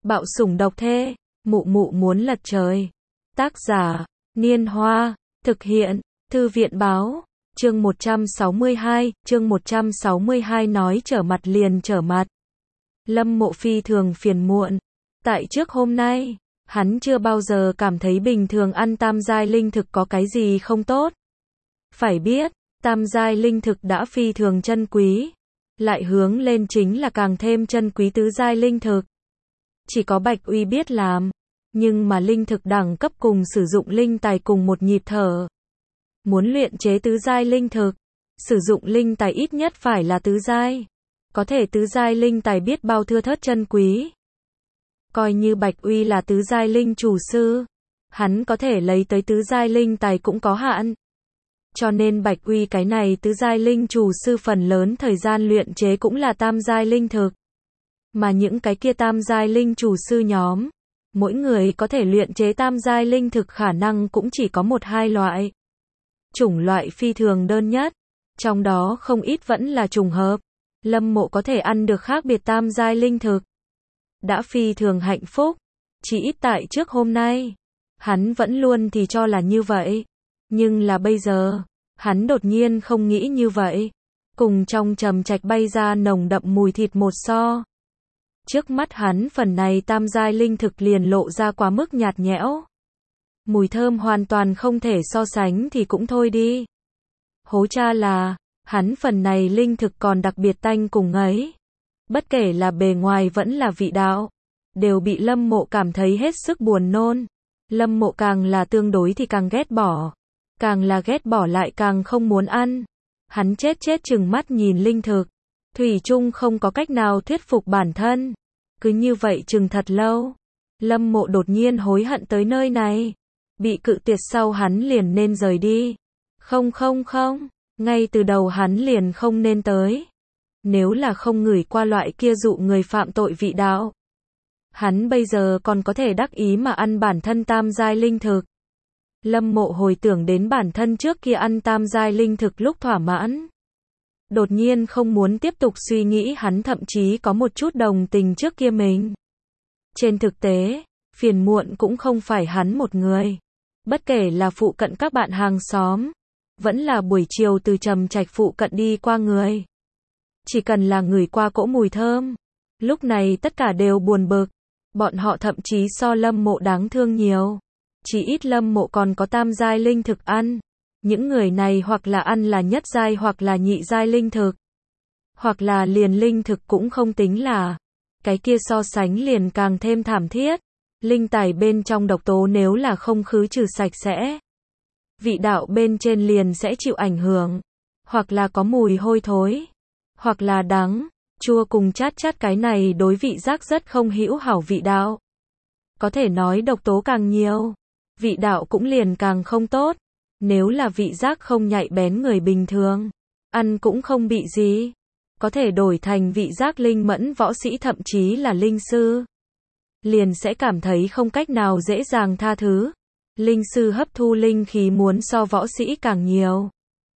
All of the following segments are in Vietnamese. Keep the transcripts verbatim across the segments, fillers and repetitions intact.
Bạo sủng độc thê, mụ mụ muốn lật trời. Tác giả, Niên Hoa, thực hiện, Thư viện báo, chương một trăm sáu mươi hai, chương một trăm sáu mươi hai nói trở mặt liền trở mặt. Lâm Mộ phi thường phiền muộn. Tại trước hôm nay, hắn chưa bao giờ cảm thấy bình thường ăn tam giai linh thực có cái gì không tốt. Phải biết, tam giai linh thực đã phi thường chân quý, lại hướng lên chính là càng thêm chân quý tứ giai linh thực. Chỉ có Bạch Uy biết làm, nhưng mà linh thực đẳng cấp cùng sử dụng linh tài cùng một nhịp thở. Muốn luyện chế tứ giai linh thực, sử dụng linh tài ít nhất phải là tứ giai. Có thể tứ giai linh tài biết bao thưa thớt chân quý. Coi như Bạch Uy là tứ giai linh chủ sư, hắn có thể lấy tới tứ giai linh tài cũng có hạn. Cho nên Bạch Uy cái này tứ giai linh chủ sư phần lớn thời gian luyện chế cũng là tam giai linh thực. Mà những cái kia tam giai linh chủ sư nhóm, mỗi người có thể luyện chế tam giai linh thực khả năng cũng chỉ có một hai loại. Chủng loại phi thường đơn nhất, trong đó không ít vẫn là trùng hợp. Lâm Mộ có thể ăn được khác biệt tam giai linh thực, đã phi thường hạnh phúc. Chỉ ít tại trước hôm nay, hắn vẫn luôn thì cho là như vậy. Nhưng là bây giờ, hắn đột nhiên không nghĩ như vậy. Cùng trong trầm trạch bay ra nồng đậm mùi thịt một so. Trước mắt hắn phần này tam giai linh thực liền lộ ra quá mức nhạt nhẽo. Mùi thơm hoàn toàn không thể so sánh thì cũng thôi đi. Hố cha là, hắn phần này linh thực còn đặc biệt tanh cùng ấy. Bất kể là bề ngoài vẫn là vị đạo, đều bị Lâm Mộ cảm thấy hết sức buồn nôn. Lâm Mộ càng là tương đối thì càng ghét bỏ. Càng là ghét bỏ lại càng không muốn ăn. Hắn chết chết chừng mắt nhìn linh thực. Thủy chung không có cách nào thuyết phục bản thân. Cứ như vậy chừng thật lâu. Lâm Mộ đột nhiên hối hận tới nơi này. Bị cự tuyệt sau hắn liền nên rời đi. Không không không. Ngay từ đầu hắn liền không nên tới. Nếu là không ngửi qua loại kia dụ người phạm tội vị đạo, hắn bây giờ còn có thể đắc ý mà ăn bản thân tam giai linh thực. Lâm Mộ hồi tưởng đến bản thân trước kia ăn tam giai linh thực lúc thỏa mãn. Đột nhiên không muốn tiếp tục suy nghĩ, hắn thậm chí có một chút đồng tình trước kia mình. Trên thực tế, phiền muộn cũng không phải hắn một người. Bất kể là phụ cận các bạn hàng xóm, vẫn là buổi chiều từ trầm trạch phụ cận đi qua người. Chỉ cần là ngửi qua cỗ mùi thơm, lúc này tất cả đều buồn bực. Bọn họ thậm chí so Lâm Mộ đáng thương nhiều. Chỉ ít Lâm Mộ còn có tam giai linh thực ăn. Những người này hoặc là ăn là nhất giai hoặc là nhị giai linh thực. Hoặc là liền linh thực cũng không tính là. Cái kia so sánh liền càng thêm thảm thiết. Linh tài bên trong độc tố nếu là không khứ trừ sạch sẽ, vị đạo bên trên liền sẽ chịu ảnh hưởng. Hoặc là có mùi hôi thối, hoặc là đắng, chua cùng chát chát, cái này đối vị giác rất không hữu hảo vị đạo. Có thể nói độc tố càng nhiều, vị đạo cũng liền càng không tốt. Nếu là vị giác không nhạy bén người bình thường, ăn cũng không bị gì. Có thể đổi thành vị giác linh mẫn võ sĩ thậm chí là linh sư, liền sẽ cảm thấy không cách nào dễ dàng tha thứ. Linh sư hấp thu linh khí muốn so võ sĩ càng nhiều.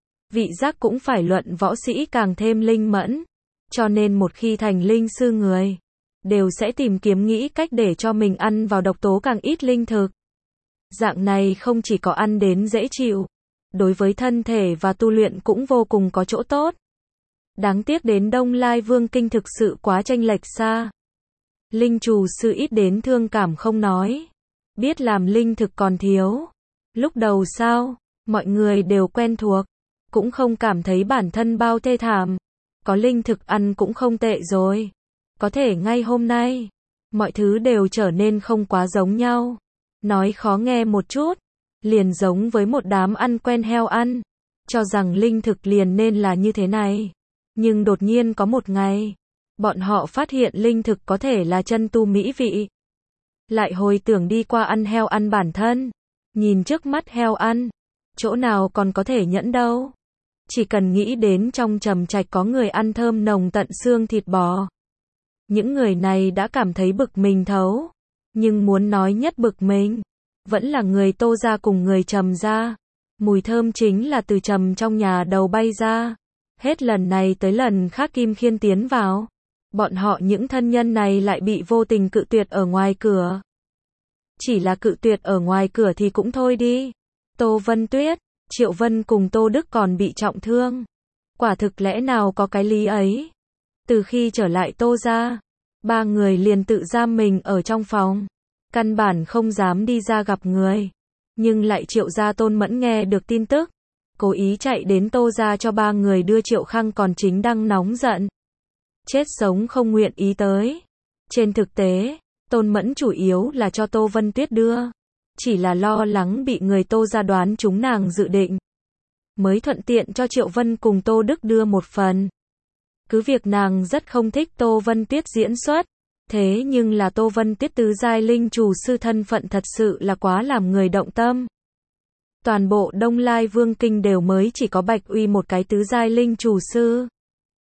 Vị giác cũng phải luận võ sĩ càng thêm linh mẫn. Cho nên một khi thành linh sư người, đều sẽ tìm kiếm nghĩ cách để cho mình ăn vào độc tố càng ít linh thực. Dạng này không chỉ có ăn đến dễ chịu, đối với thân thể và tu luyện cũng vô cùng có chỗ tốt. Đáng tiếc đến Đông Lai Vương Kinh thực sự quá chênh lệch xa. Linh chủ sư ít đến thương cảm không nói. Biết làm linh thực còn thiếu. Lúc đầu sao, mọi người đều quen thuộc, cũng không cảm thấy bản thân bao thê thảm. Có linh thực ăn cũng không tệ rồi. Có thể ngay hôm nay, mọi thứ đều trở nên không quá giống nhau. Nói khó nghe một chút, liền giống với một đám ăn quen heo ăn. Cho rằng linh thực liền nên là như thế này. Nhưng đột nhiên có một ngày, bọn họ phát hiện linh thực có thể là chân tu mỹ vị. Lại hồi tưởng đi qua ăn heo ăn bản thân. Nhìn trước mắt heo ăn, chỗ nào còn có thể nhẫn đâu. Chỉ cần nghĩ đến trong trầm trạch có người ăn thơm nồng tận xương thịt bò. Những người này đã cảm thấy bực mình thấu. Nhưng muốn nói nhất bực mình, vẫn là người Tô gia cùng người Trầm gia. Mùi thơm chính là từ Trầm trong nhà đầu bay ra. Hết lần này tới lần khác Kim Khiên tiến vào. Bọn họ những thân nhân này lại bị vô tình cự tuyệt ở ngoài cửa. Chỉ là cự tuyệt ở ngoài cửa thì cũng thôi đi. Tô Vân Tuyết, Triệu Vân cùng Tô Đức còn bị trọng thương. Quả thực lẽ nào có cái lý ấy. Từ khi trở lại Tô gia, ba người liền tự giam mình ở trong phòng. Căn bản không dám đi ra gặp người. Nhưng lại Triệu gia Tôn Mẫn nghe được tin tức. Cố ý chạy đến Tô gia cho ba người đưa Triệu Khang còn chính đang nóng giận. Chết sống không nguyện ý tới. Trên thực tế, Tôn Mẫn chủ yếu là cho Tô Vân Tuyết đưa. Chỉ là lo lắng bị người Tô gia đoán chúng nàng dự định. Mới thuận tiện cho Triệu Vân cùng Tô Đức đưa một phần. Cứ việc nàng rất không thích Tô Vân Tuyết diễn xuất. Thế nhưng là Tô Vân Tuyết tứ giai linh chủ sư thân phận thật sự là quá làm người động tâm. Toàn bộ Đông Lai Vương Kinh đều mới chỉ có Bạch Uy một cái tứ giai linh chủ sư.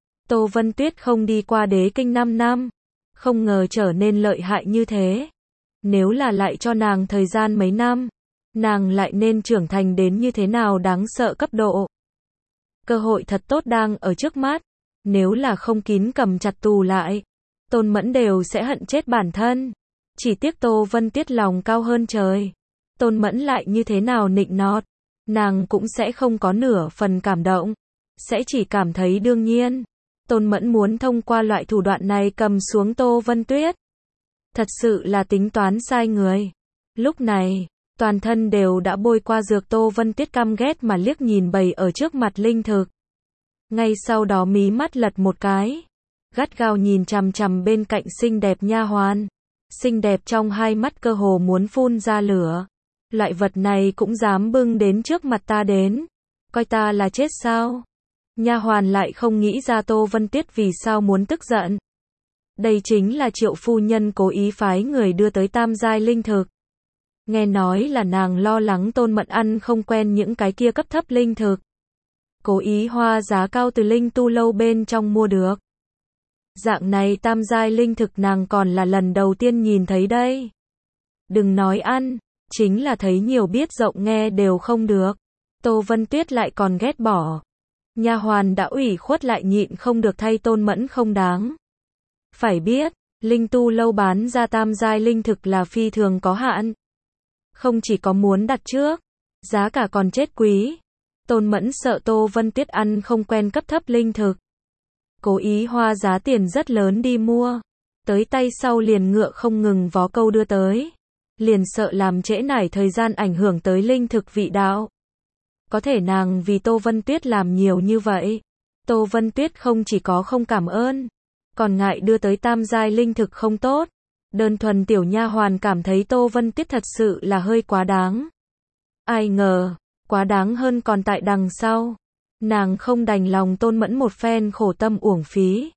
Tô Vân Tuyết không đi qua đế kinh năm năm. Không ngờ trở nên lợi hại như thế. Nếu là lại cho nàng thời gian mấy năm, nàng lại nên trưởng thành đến như thế nào đáng sợ cấp độ. Cơ hội thật tốt đang ở trước mắt. Nếu là không kín cầm chặt tù lại, Tôn Mẫn đều sẽ hận chết bản thân. Chỉ tiếc Tô Vân Tuyết lòng cao hơn trời. Tôn Mẫn lại như thế nào nịnh nọt, nàng cũng sẽ không có nửa phần cảm động. Sẽ chỉ cảm thấy đương nhiên. Tôn Mẫn muốn thông qua loại thủ đoạn này cầm xuống Tô Vân Tuyết. Thật sự là tính toán sai người. Lúc này, toàn thân đều đã bôi qua dược Tô Vân Tuyết căm ghét mà liếc nhìn bầy ở trước mặt linh thực. Ngay sau đó mí mắt lật một cái. Gắt gao nhìn chằm chằm bên cạnh xinh đẹp nha hoàn. Xinh đẹp trong hai mắt cơ hồ muốn phun ra lửa. Loại vật này cũng dám bưng đến trước mặt ta đến. Coi ta là chết sao? Nha hoàn lại không nghĩ ra Tô Vân Tuyết vì sao muốn tức giận. Đây chính là Triệu phu nhân cố ý phái người đưa tới tam giai linh thực. Nghe nói là nàng lo lắng Tôn Mẫn ăn không quen những cái kia cấp thấp linh thực. Cố ý hoa giá cao từ linh tu lâu bên trong mua được. Dạng này tam giai linh thực nàng còn là lần đầu tiên nhìn thấy đây. Đừng nói ăn, chính là thấy nhiều biết rộng nghe đều không được. Tô Vân Tuyết lại còn ghét bỏ. Nha hoàn đã ủy khuất lại nhịn không được thay Tôn Mẫn không đáng. Phải biết, linh tu lâu bán ra tam giai linh thực là phi thường có hạn. Không chỉ có muốn đặt trước, giá cả còn chết quý. Tôn Mẫn sợ Tô Vân Tuyết ăn không quen cấp thấp linh thực. Cố ý hoa giá tiền rất lớn đi mua. Tới tay sau liền ngựa không ngừng vó câu đưa tới. Liền sợ làm trễ nải thời gian ảnh hưởng tới linh thực vị đạo. Có thể nàng vì Tô Vân Tuyết làm nhiều như vậy. Tô Vân Tuyết không chỉ có không cảm ơn, còn ngại đưa tới tam giai linh thực không tốt. Đơn thuần tiểu nha hoàn cảm thấy Tô Vân Tuyết thật sự là hơi quá đáng. Ai ngờ, quá đáng hơn còn tại đằng sau. Nàng không đành lòng Tôn Mẫn một phen khổ tâm uổng phí.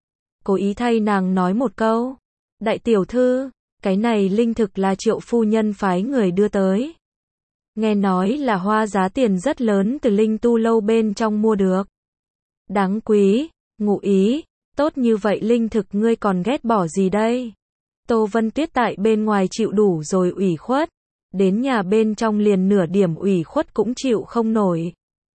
Cố ý thay nàng nói một câu. Đại tiểu thư, cái này linh thực là Triệu phu nhân phái người đưa tới. Nghe nói là hoa giá tiền rất lớn từ linh tu lâu bên trong mua được. Đáng quý, ngụ ý, tốt như vậy linh thực ngươi còn ghét bỏ gì đây? Tô Vân Tuyết tại bên ngoài chịu đủ rồi ủy khuất. Đến nhà bên trong liền nửa điểm ủy khuất cũng chịu không nổi.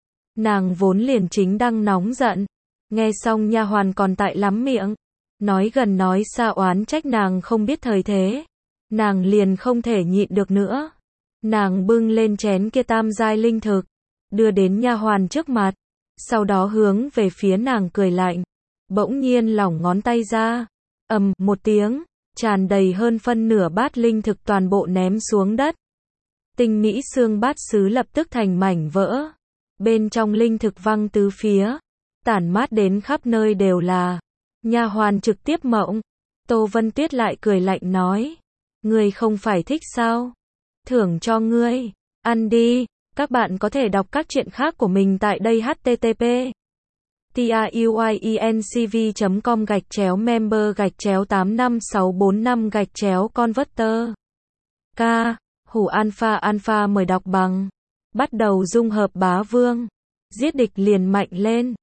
Nàng vốn liền chính đang nóng giận. Nghe xong nha hoàn còn tại lắm miệng. Nói gần nói xa oán trách nàng không biết thời thế. Nàng liền không thể nhịn được nữa. Nàng bưng lên chén kia tam giai linh thực. Đưa đến nha hoàn trước mặt. Sau đó hướng về phía nàng cười lạnh. Bỗng nhiên lỏng ngón tay ra. Ầm một tiếng. Tràn đầy hơn phân nửa bát linh thực toàn bộ ném xuống đất. Tinh mỹ xương bát sứ lập tức thành mảnh vỡ. Bên trong linh thực văng tứ phía. Tản mát đến khắp nơi đều là. Nha hoàn trực tiếp mộng. Tô Vân Tuyết lại cười lạnh nói. Ngươi không phải thích sao? Thưởng cho ngươi. Ăn đi. Các bạn có thể đọc các truyện khác của mình tại đây h t t p truyencv chấm com gạch chéo member gạch chéo tám năm sáu bốn năm gạch chéo converter. K. Hủ alpha alpha mời đọc bằng. Bắt đầu dung hợp bá vương. Giết địch liền mạnh lên.